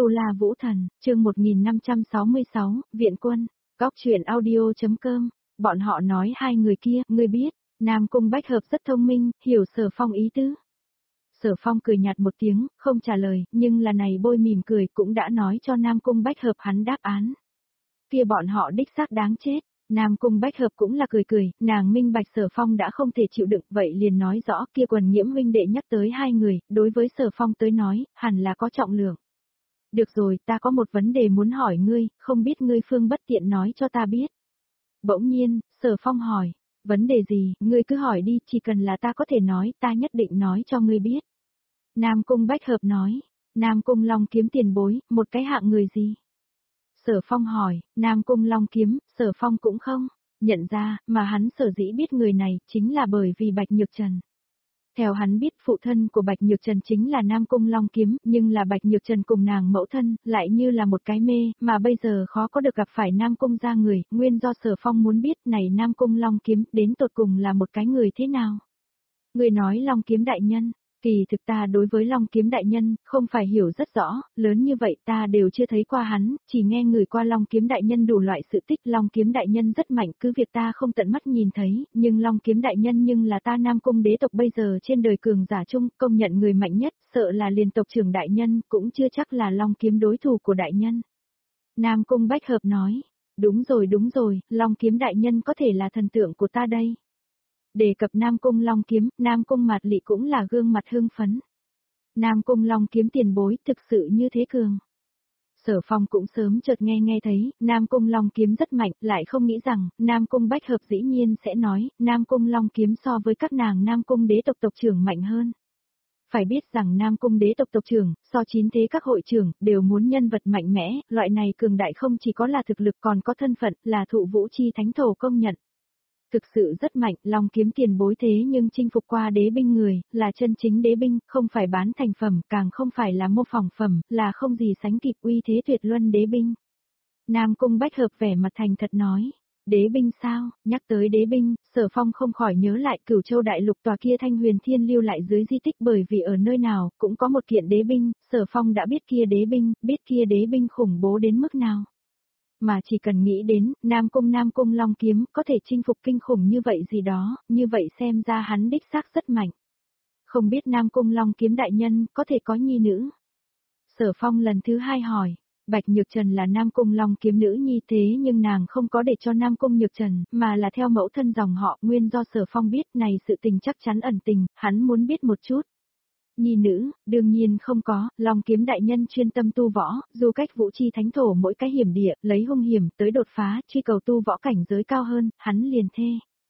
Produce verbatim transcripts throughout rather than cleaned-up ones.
Tu La Vũ Thần, chương một nghìn năm trăm sáu mươi sáu, Viện Quân, Góc truyện audio.com, bọn họ nói hai người kia, ngươi biết, Nam Cung Bách Hợp rất thông minh, hiểu Sở Phong ý tứ. Sở Phong cười nhạt một tiếng, không trả lời, nhưng là này bôi mỉm cười cũng đã nói cho Nam Cung Bách Hợp hắn đáp án. Kia bọn họ đích xác đáng chết. Nam Cung Bách Hợp cũng là cười cười, nàng minh bạch Sở Phong đã không thể chịu đựng, vậy liền nói rõ kia Quần Nhiễm huynh đệ nhắc tới hai người, đối với Sở Phong tới nói, hẳn là có trọng lượng. Được rồi, ta có một vấn đề muốn hỏi ngươi, không biết ngươi phương bất tiện nói cho ta biết. Bỗng nhiên, Sở Phong hỏi, vấn đề gì, ngươi cứ hỏi đi, chỉ cần là ta có thể nói, ta nhất định nói cho ngươi biết. Nam Cung Bách Hợp nói, Nam Cung Long Kiếm tiền bối, một cái hạng người gì? Sở Phong hỏi, Nam Cung Long Kiếm, Sở Phong cũng không nhận ra, mà hắn sở dĩ biết người này, chính là bởi vì Bạch Nhược Trần. Theo hắn biết phụ thân của Bạch Nhược Trần chính là Nam Cung Long Kiếm, nhưng là Bạch Nhược Trần cùng nàng mẫu thân, lại như là một cái mê, mà bây giờ khó có được gặp phải Nam Cung gia người, nguyên do Sở Phong muốn biết này Nam Cung Long Kiếm đến tột cùng là một cái người thế nào. Người nói Long Kiếm đại nhân, kỳ thực ta đối với Long Kiếm đại nhân, không phải hiểu rất rõ, lớn như vậy ta đều chưa thấy qua hắn, chỉ nghe người qua Long Kiếm đại nhân đủ loại sự tích. Long Kiếm đại nhân rất mạnh, cứ việc ta không tận mắt nhìn thấy, nhưng Long Kiếm đại nhân nhưng là ta Nam Cung đế tộc bây giờ trên đời cường giả chung, công nhận người mạnh nhất, sợ là liền tộc trưởng đại nhân, cũng chưa chắc là Long Kiếm đối thủ của đại nhân. Nam Cung Bách Hợp nói, đúng rồi đúng rồi, Long Kiếm đại nhân có thể là thần tượng của ta đây. Đề cập Nam Cung Long Kiếm, Nam Cung Mạt Lị cũng là gương mặt hưng phấn. Nam Cung Long Kiếm tiền bối thực sự như thế cường. Sở Phong cũng sớm chợt nghe nghe thấy, Nam Cung Long Kiếm rất mạnh, lại không nghĩ rằng, Nam Cung Bách Hợp dĩ nhiên sẽ nói, Nam Cung Long Kiếm so với các nàng Nam Cung đế tộc tộc trưởng mạnh hơn. Phải biết rằng Nam Cung đế tộc tộc trưởng, so chín thế các hội trưởng, đều muốn nhân vật mạnh mẽ, loại này cường đại không chỉ có là thực lực còn có thân phận, là thụ vũ chi thánh thổ công nhận. Thực sự rất mạnh, Long Kiếm tiền bối thế nhưng chinh phục qua đế binh người, là chân chính đế binh, không phải bán thành phẩm, càng không phải là mô phỏng phẩm, là không gì sánh kịp uy thế tuyệt luân đế binh. Nam Cung Bách Hợp vẻ mặt thành thật nói, đế binh sao, nhắc tới đế binh, Sở Phong không khỏi nhớ lại Cửu Châu đại lục tòa kia Thanh Huyền Thiên lưu lại dưới di tích, bởi vì ở nơi nào, cũng có một kiện đế binh, Sở Phong đã biết kia đế binh, biết kia đế binh khủng bố đến mức nào. Mà chỉ cần nghĩ đến, Nam Cung Nam Cung Long Kiếm có thể chinh phục kinh khủng như vậy gì đó, như vậy xem ra hắn đích xác rất mạnh. Không biết Nam Cung Long Kiếm đại nhân có thể có nhi nữ? Sở Phong lần thứ hai hỏi, Bạch Nhược Trần là Nam Cung Long Kiếm nữ nhi thế nhưng nàng không có để cho Nam Cung Nhược Trần, mà là theo mẫu thân dòng họ, nguyên do Sở Phong biết này sự tình chắc chắn ẩn tình, hắn muốn biết một chút. Nhi nữ, đương nhiên không có, Long Kiếm đại nhân chuyên tâm tu võ, dù cách vũ chi thánh thổ mỗi cái hiểm địa, lấy hung hiểm tới đột phá, truy cầu tu võ cảnh giới cao hơn, hắn liền thê.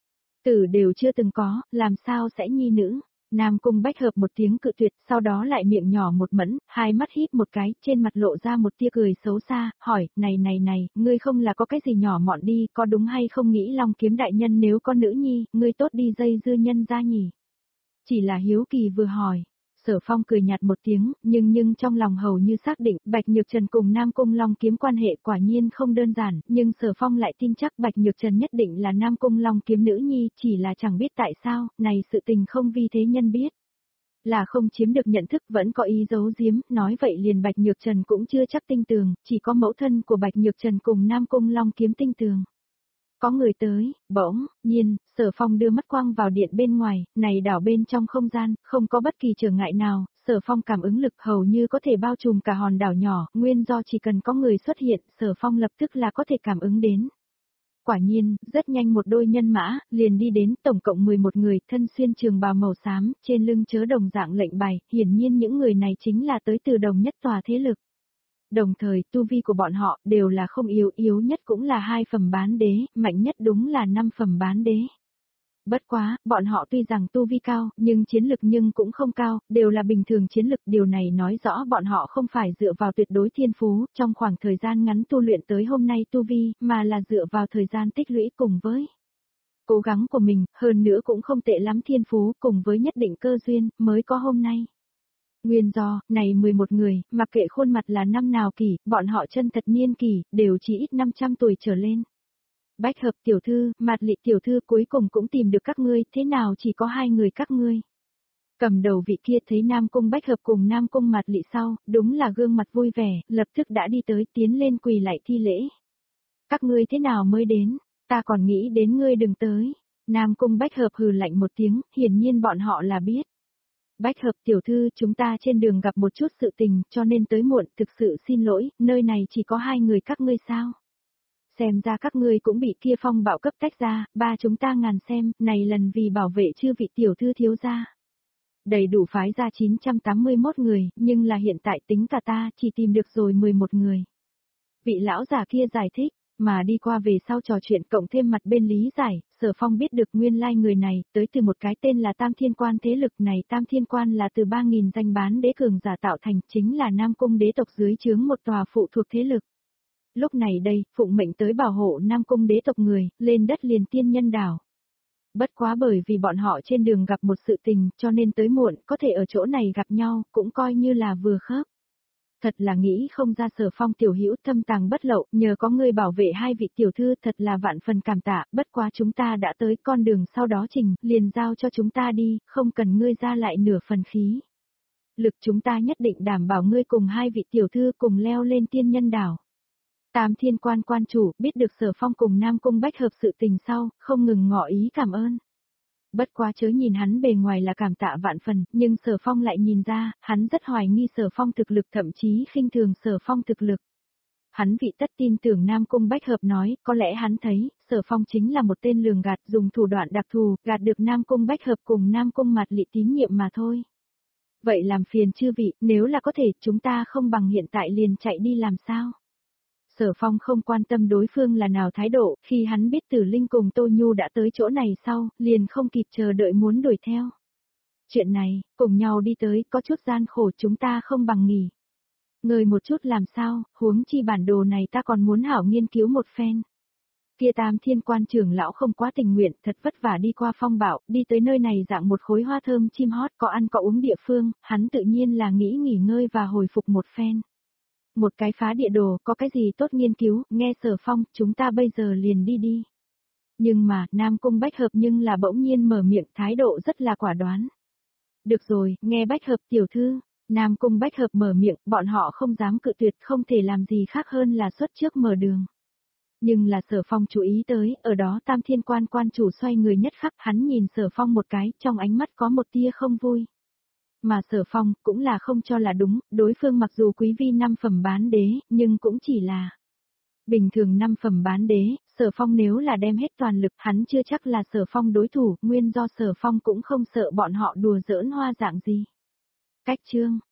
Tử đều chưa từng có, làm sao sẽ nhi nữ? Nam Cung Bách Hợp một tiếng cự tuyệt, sau đó lại miệng nhỏ một mẫn, hai mắt híp một cái, trên mặt lộ ra một tia cười xấu xa, hỏi, này này này, ngươi không là có cái gì nhỏ mọn đi, có đúng hay không nghĩ Long Kiếm đại nhân nếu có nữ nhi, ngươi tốt đi dây dưa nhân ra nhỉ? Chỉ là hiếu kỳ vừa hỏi. Sở Phong cười nhạt một tiếng, nhưng nhưng trong lòng hầu như xác định, Bạch Nhược Trần cùng Nam Cung Long Kiếm quan hệ quả nhiên không đơn giản, nhưng Sở Phong lại tin chắc Bạch Nhược Trần nhất định là Nam Cung Long Kiếm nữ nhi, chỉ là chẳng biết tại sao, này sự tình không vi thế nhân biết. Là không chiếm được nhận thức vẫn có ý giấu giếm, nói vậy liền Bạch Nhược Trần cũng chưa chắc tin tường, chỉ có mẫu thân của Bạch Nhược Trần cùng Nam Cung Long Kiếm tin tường. Có người tới, bỗng nhiên, Sở Phong đưa mắt quang vào điện bên ngoài, này đảo bên trong không gian, không có bất kỳ trở ngại nào, Sở Phong cảm ứng lực hầu như có thể bao trùm cả hòn đảo nhỏ, nguyên do chỉ cần có người xuất hiện, Sở Phong lập tức là có thể cảm ứng đến. Quả nhiên, rất nhanh một đôi nhân mã, liền đi đến, tổng cộng mười một người, thân xuyên trường bào màu xám, trên lưng chớ đồng dạng lệnh bài, hiển nhiên những người này chính là tới từ đồng nhất tòa thế lực. Đồng thời, tu vi của bọn họ đều là không yếu, yếu nhất cũng là hai phẩm bán đế, mạnh nhất đúng là năm phẩm bán đế. Bất quá, bọn họ tuy rằng tu vi cao, nhưng chiến lực nhưng cũng không cao, đều là bình thường chiến lực, điều này nói rõ bọn họ không phải dựa vào tuyệt đối thiên phú, trong khoảng thời gian ngắn tu luyện tới hôm nay tu vi, mà là dựa vào thời gian tích lũy cùng với cố gắng của mình, hơn nữa cũng không tệ lắm thiên phú, cùng với nhất định cơ duyên, mới có hôm nay. Nguyên do, này mười một người, mặc kệ khuôn mặt là năm nào kỷ, bọn họ chân thật niên kỷ, đều chỉ ít năm trăm tuổi trở lên. Bách Hợp tiểu thư, Mạt Lị tiểu thư cuối cùng cũng tìm được các ngươi, thế nào chỉ có hai người các ngươi? Cầm đầu vị kia thấy Nam Cung Bách Hợp cùng Nam Cung Mạt Lị sau, đúng là gương mặt vui vẻ, lập tức đã đi tới tiến lên quỳ lại thi lễ. Các ngươi thế nào mới đến, ta còn nghĩ đến ngươi đừng tới. Nam Cung Bách Hợp hừ lạnh một tiếng, hiển nhiên bọn họ là biết. Bách Hợp tiểu thư, chúng ta trên đường gặp một chút sự tình, cho nên tới muộn, thực sự xin lỗi, nơi này chỉ có hai người các ngươi sao. Xem ra các ngươi cũng bị kia phong bạo cấp tách ra, ba chúng ta ngàn xem, này lần vì bảo vệ chư vị tiểu thư thiếu gia. Đầy đủ phái ra chín trăm tám mươi mốt người, nhưng là hiện tại tính cả ta chỉ tìm được rồi mười một người. Vị lão già kia giải thích, mà đi qua về sau trò chuyện cộng thêm mặt bên lý giải, Sở Phong biết được nguyên lai like người này, tới từ một cái tên là Tam Thiên Quan thế lực này. Tam Thiên Quan là từ ba nghìn danh bán đế cường giả tạo thành, chính là Nam Cung đế tộc dưới trướng một tòa phụ thuộc thế lực. Lúc này đây, phụng mệnh tới bảo hộ Nam Cung đế tộc người, lên đất liền tiên nhân đảo. Bất quá bởi vì bọn họ trên đường gặp một sự tình, cho nên tới muộn, có thể ở chỗ này gặp nhau, cũng coi như là vừa khớp. Thật là nghĩ không ra Sở Phong tiểu hữu thâm tàng bất lậu, nhờ có ngươi bảo vệ hai vị tiểu thư, thật là vạn phần cảm tạ, bất quá chúng ta đã tới con đường sau đó trình, liền giao cho chúng ta đi, không cần ngươi ra lại nửa phần khí. Lực chúng ta nhất định đảm bảo ngươi cùng hai vị tiểu thư cùng leo lên tiên nhân đảo. Tam Thiên Quan quan chủ biết được Sở Phong cùng Nam Cung Bách Hợp sự tình sau, không ngừng ngỏ ý cảm ơn. Bất quá chớ nhìn hắn bề ngoài là cảm tạ vạn phần, nhưng Sở Phong lại nhìn ra, hắn rất hoài nghi Sở Phong thực lực, thậm chí khinh thường Sở Phong thực lực. Hắn vị tất tin tưởng Nam Cung Bách Hợp nói, có lẽ hắn thấy, Sở Phong chính là một tên lường gạt, dùng thủ đoạn đặc thù, gạt được Nam Cung Bách Hợp cùng Nam Cung Mạt Lị tín nhiệm mà thôi. Vậy làm phiền chư vị, nếu là có thể, chúng ta không bằng hiện tại liền chạy đi làm sao? Sở Phong không quan tâm đối phương là nào thái độ, khi hắn biết Tử Linh cùng Tô Nhu đã tới chỗ này sau, liền không kịp chờ đợi muốn đuổi theo. Chuyện này, cùng nhau đi tới, có chút gian khổ, chúng ta không bằng nghỉ. Ngơi một chút làm sao, huống chi bản đồ này ta còn muốn hảo nghiên cứu một phen. Kia Tam Thiên Quan trưởng lão không quá tình nguyện, thật vất vả đi qua phong bạo, đi tới nơi này dạng một khối hoa thơm chim hót có ăn có uống địa phương, hắn tự nhiên là nghĩ nghỉ ngơi và hồi phục một phen. Một cái phá địa đồ, có cái gì tốt nghiên cứu, nghe Sở Phong, chúng ta bây giờ liền đi đi. Nhưng mà, Nam Cung Bách Hợp nhưng là bỗng nhiên mở miệng, thái độ rất là quả đoán. Được rồi, nghe Bách Hợp tiểu thư, Nam Cung Bách Hợp mở miệng, bọn họ không dám cự tuyệt, không thể làm gì khác hơn là xuất trước mở đường. Nhưng là Sở Phong chú ý tới, ở đó Tam Thiên Quan quan chủ xoay người nhất khắc, hắn nhìn Sở Phong một cái, trong ánh mắt có một tia không vui. Mà Sở Phong cũng là không cho là đúng, đối phương mặc dù quý vi năm phẩm bán đế, nhưng cũng chỉ là bình thường năm phẩm bán đế. Sở Phong nếu là đem hết toàn lực, hắn chưa chắc là Sở Phong đối thủ, nguyên do Sở Phong cũng không sợ bọn họ đùa giỡn hoa dạng gì. Cách chương